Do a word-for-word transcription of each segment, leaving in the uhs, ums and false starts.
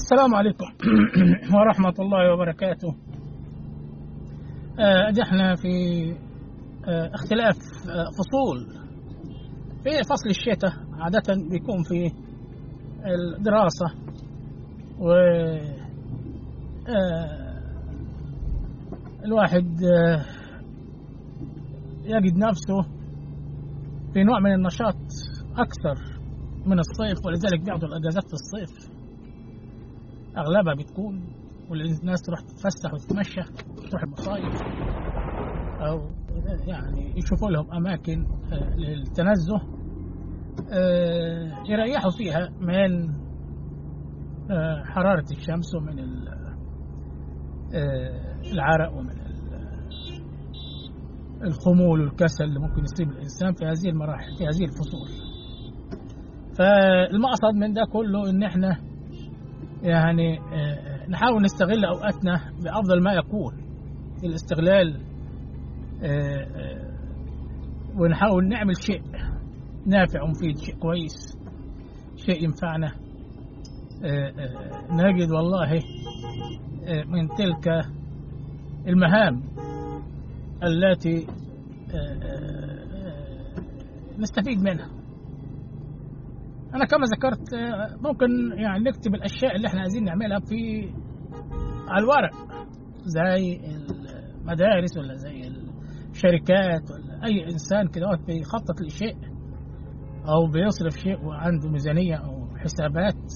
السلام عليكم ورحمة الله وبركاته. آه، احنا في آه، اختلاف آه، فصول. في فصل الشتاء عادة بيكون في الدراسة و آه، الواحد آه، يجد نفسه في نوع من النشاط أكثر من الصيف، ولذلك بياخدوا الأجازات في الصيف أغلبها بتكون، والناس تروح تتفسح وتتمشى، تروح المصايف أو يعني يشوفوا لهم أماكن للتنزه يريحوا فيها من حرارة الشمس ومن العرق ومن الخمول والكسل اللي ممكن يصيب الإنسان في هذه المراحل، في هذه الفصول. فالمقصد من ده كله إن إحنا يعني نحاول نستغل أوقاتنا بأفضل ما يكون في الاستغلال، ونحاول نعمل شيء نافع ومفيد، شيء كويس، شيء ينفعنا. نجد والله من تلك المهام التي نستفيد منها. أنا كما ذكرت ممكن يعني نكتب الأشياء اللي احنا عايزين نعملها في على الورق، زي المدارس ولا زي الشركات ولا أي إنسان كده بيخطط لشيء أو بيصرف شيء وعنده ميزانية أو حسابات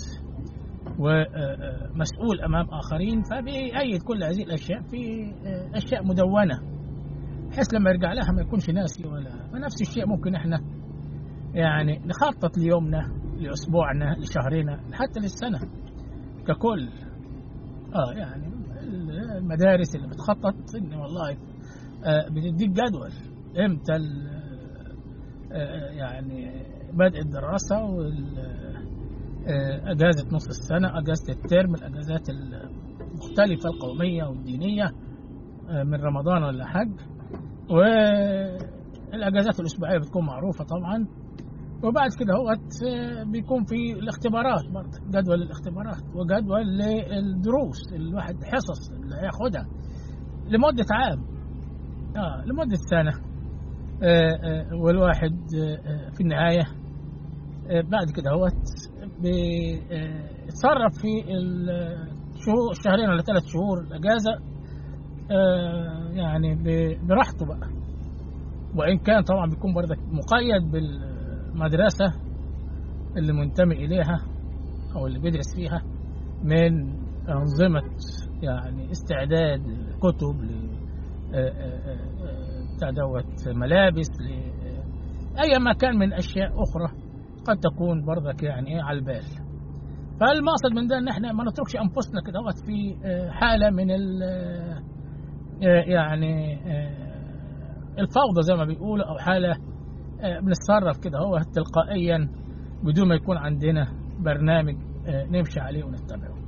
ومسؤول أمام آخرين، فبيأيد كل هذه الأشياء في أشياء مدونة بحيث لما يرجع لها ما يكونش ناسي ولا. فنفس الشيء ممكن احنا يعني نخطط ليومنا، لأسبوعنا، لشهرنا، حتى للسنة ككل. آه يعني المدارس اللي بتخطط إن والله آه بتديك جدول إمتى آه يعني بدء الدراسة والأجازة نص السنة، أجازة الترم، الأجازات المختلفة القومية والدينية آه من رمضان ولا حج، والأجازات الأسبوعية بتكون معروفة طبعا. وبعد كده هو بيكون في الاختبارات برضه، جدول الاختبارات وجدول للدروس، الواحد حصص اللي هياخدها لمدة عام، آه لمدة سنة. آه آه والواحد آه في النهاية آه بعد كده هو بيتصرف في الشهور، الشهرين ولا ثلاث شهور الأجازة آه يعني براحته بقى، وإن كان طبعا بيكون برضه مقيد بال مدرسة اللي منتمي إليها أو اللي بيدرس فيها من أنظمة يعني استعداد كتب لتدوت ملابس لأي مكان من أشياء أخرى قد تكون برضك يعني على البال. فالمقصد من ده إن إحنا ما نتركش أنفسنا كده في حالة من ال يعني الفوضى زي ما بيقولوا، أو حالة بنتصرف كده هو تلقائيا بدون ما يكون عندنا برنامج نمشي عليه ونتبعه.